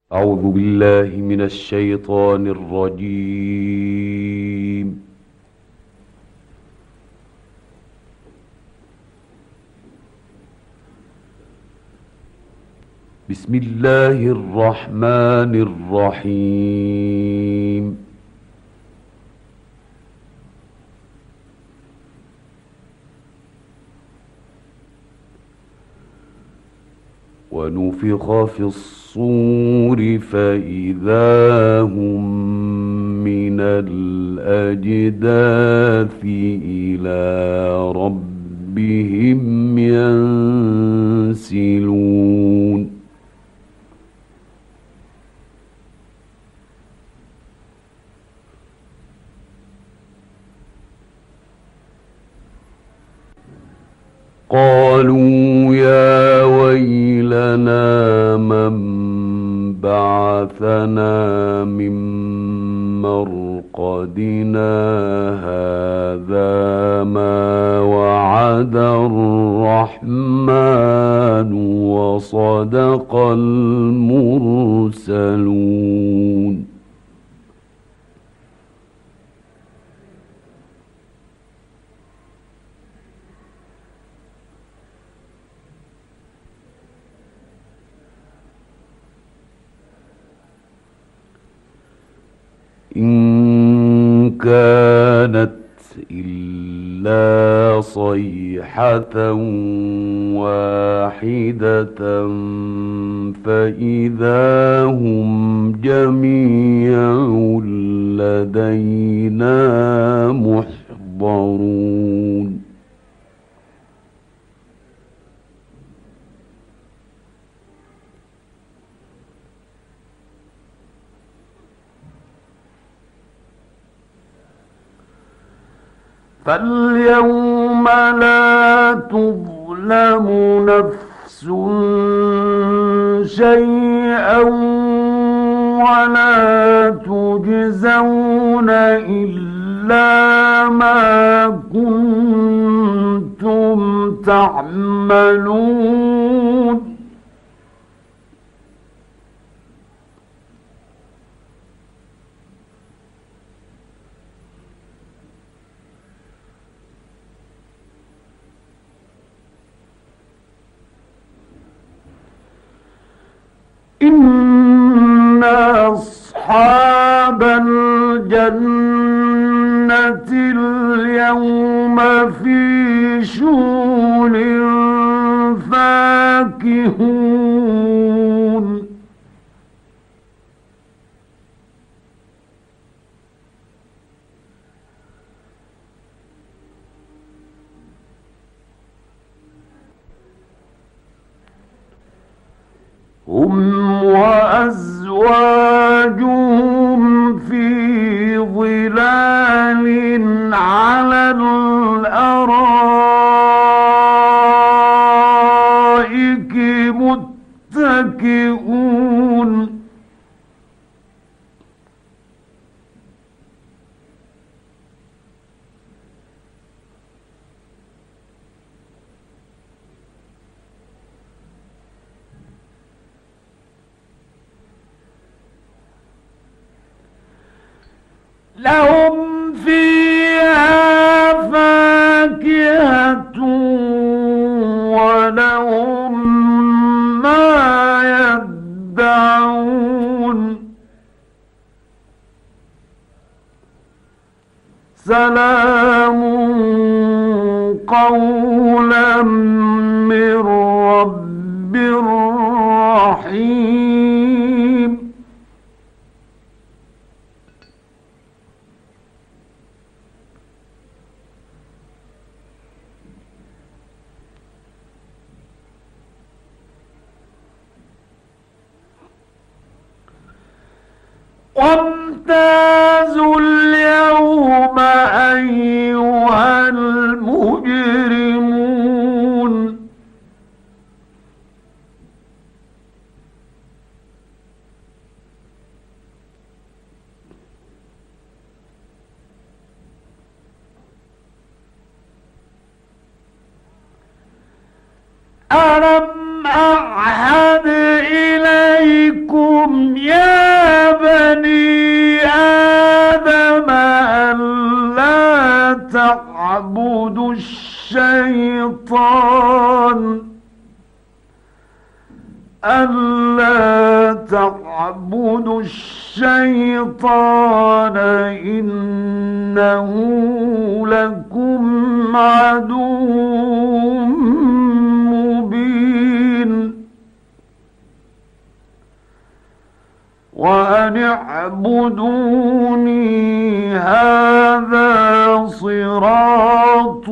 أعوذ بالله من الشيطان الرجيم. بسم الله الرحمن الرحيم. ونفخ في الصور فإذا هم من الأجداث إلى ربهم ينسلون. قالوا يا ويلنا من بعثنا من مرقدنا هذا ما وعد الرحمن وصدق المرسلون. إن كانت إلا صيحة واحدة فإذا هم جميع لدينا محضرون. فاليوم لا تظلم نفس شيئا ولا تجزون إلا ما كنتم تعملون. إن أصحاب الجنة اليوم في شغل فاكهون. هم وأزواجهم في ظلال على الأرائك متكئون. لهم فيها فاكهة ولهم ما يدعون. سلام قولا من رب رحيم. وامتازوا اليوم أيها المجرمون. ألم أعهد إليكم يا بني آدم ألا تعبدوا الشيطان إنه لكم عدو مبين وأن اعبدوني هذا صراط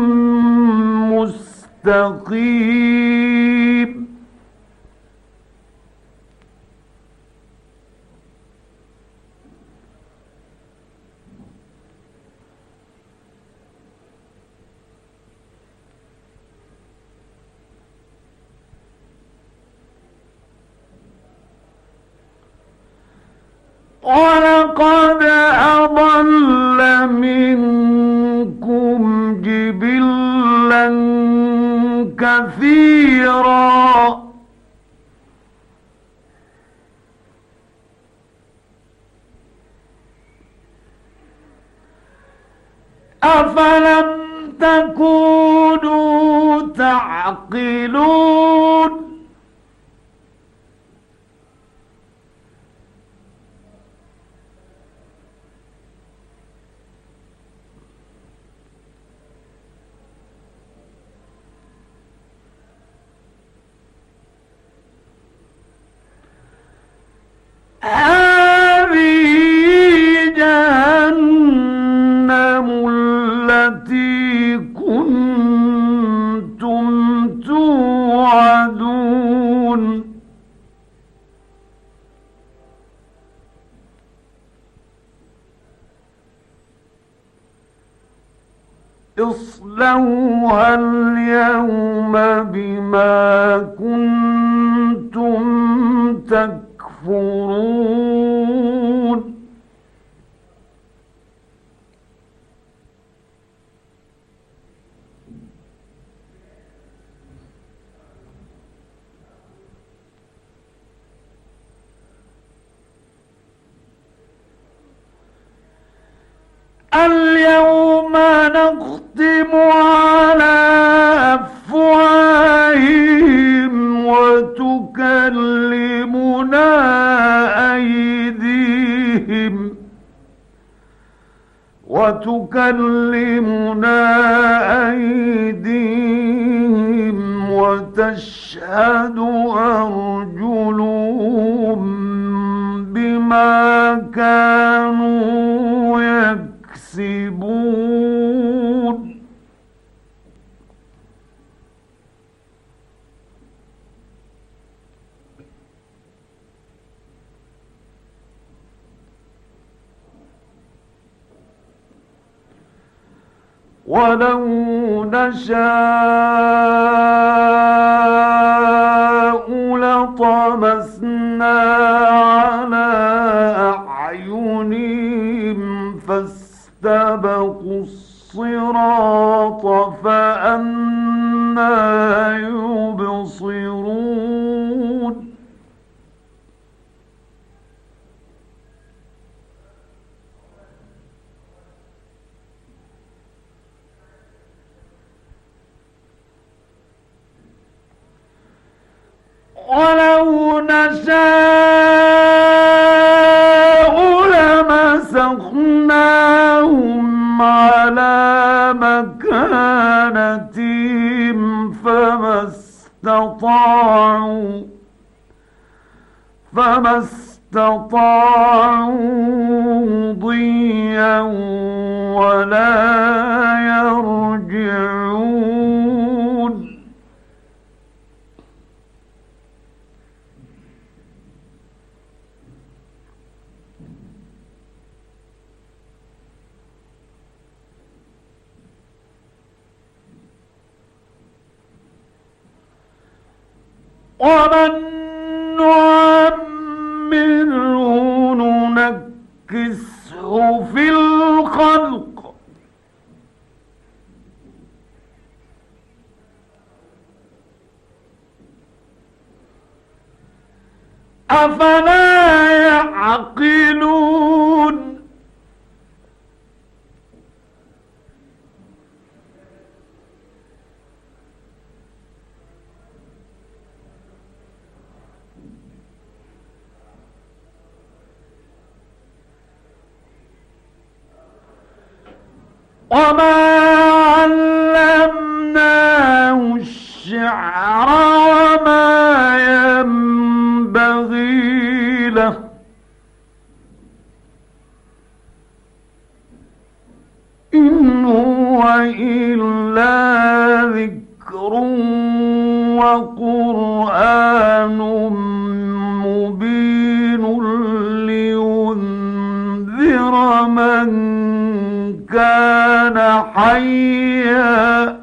مستقيم ولقد أضل منكم جبلا كثيرا أفلم تكونوا تعقلون هذه جهنم التي كنتم توعدون اصلوها اليوم بما كنتم تكفرون اليوم نختم على أفواههم وتكلمنا أيديهم وتشهد أرجلهم بما كانوا يكسبون ولو نشاء لطمسنا على أعينهم فاستبقوا الصراط فأنى يبصرون ولو نشاء لمسخناهم على مكانتهم فما استطاعوا ضيا ولا يرجعون ومن نعمره ننكسه في الخلق أفلا يعقلون وما علمناه الشعر وما ينبغي له إن هو إلا ذكر وقرآن مبين لينذر من كان حيا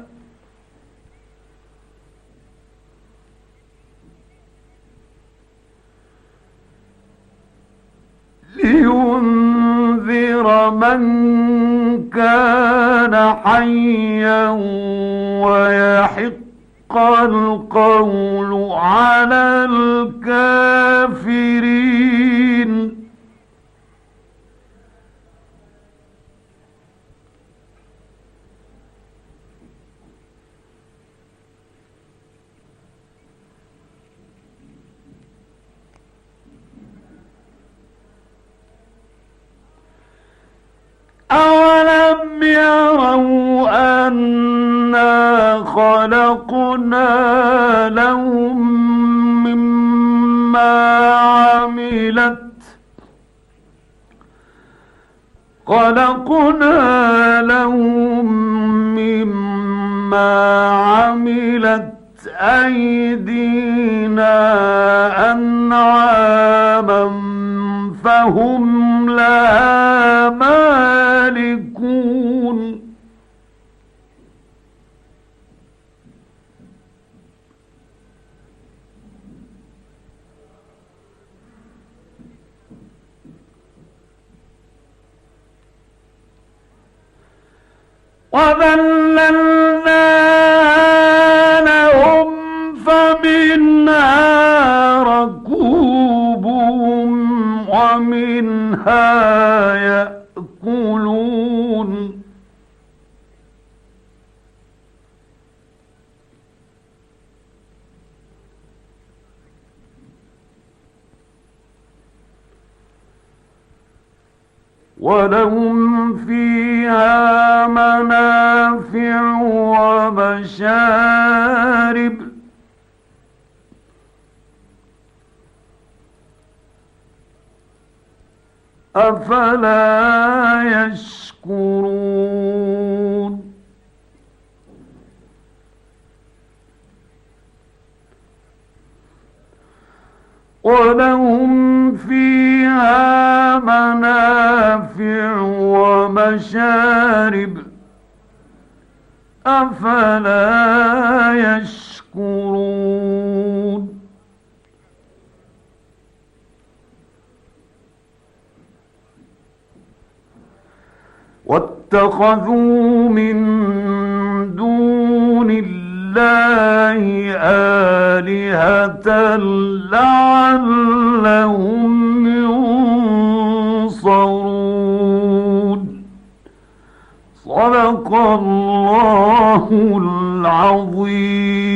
ويحق القول على الكافرين أولم يروا أنا خلقنا لهم مما عملت أيدينا أنعاما فهم لها مالكون وذللنا لهم فمنها ركوبهم ومنها يأكلون ولهم فيها منافع ومشارب أفلا يشكرون ولهم فيها منافع ومشارب أفلا يشكرون واتخذوا من دون الله آلهة لعلهم ينصرون صدق الله العظيم.